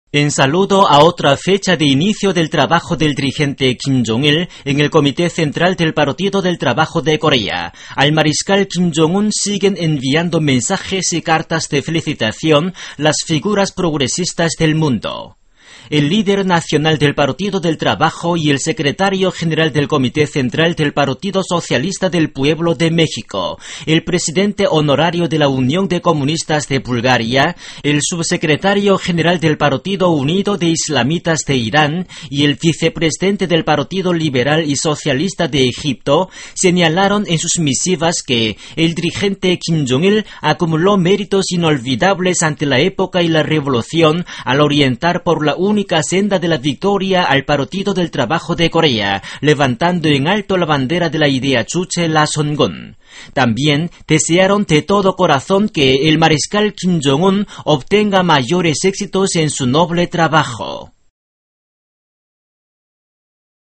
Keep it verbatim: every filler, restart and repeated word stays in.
En saludo a otra fecha de inicio del trabajo del dirigente Kim Jong-il en el Comité Central del Partido del Trabajo de Corea, al mariscal Kim Jong-un siguen enviando mensajes y cartas de felicitación las figuras progresistas del mundo. El líder nacional del Partido del Trabajo y el secretario general del Comité Central del Partido Socialista del Pueblo de México, el presidente honorario de la Unión de Comunistas de Bulgaria, el subsecretario general del Partido Unido de Islamitas de Irán y el vicepresidente del Partido Liberal y Socialista de Egipto señalaron en sus misivas que el dirigente Kim Jong-il acumuló méritos inolvidables ante la época y la revolución al orientar por la única senda de la victoria al Partido del Trabajo de Corea, levantando en alto la bandera de la idea Chuche La Songun. También desearon de todo corazón que el mariscal Kim Jong-un obtenga mayores éxitos en su noble trabajo.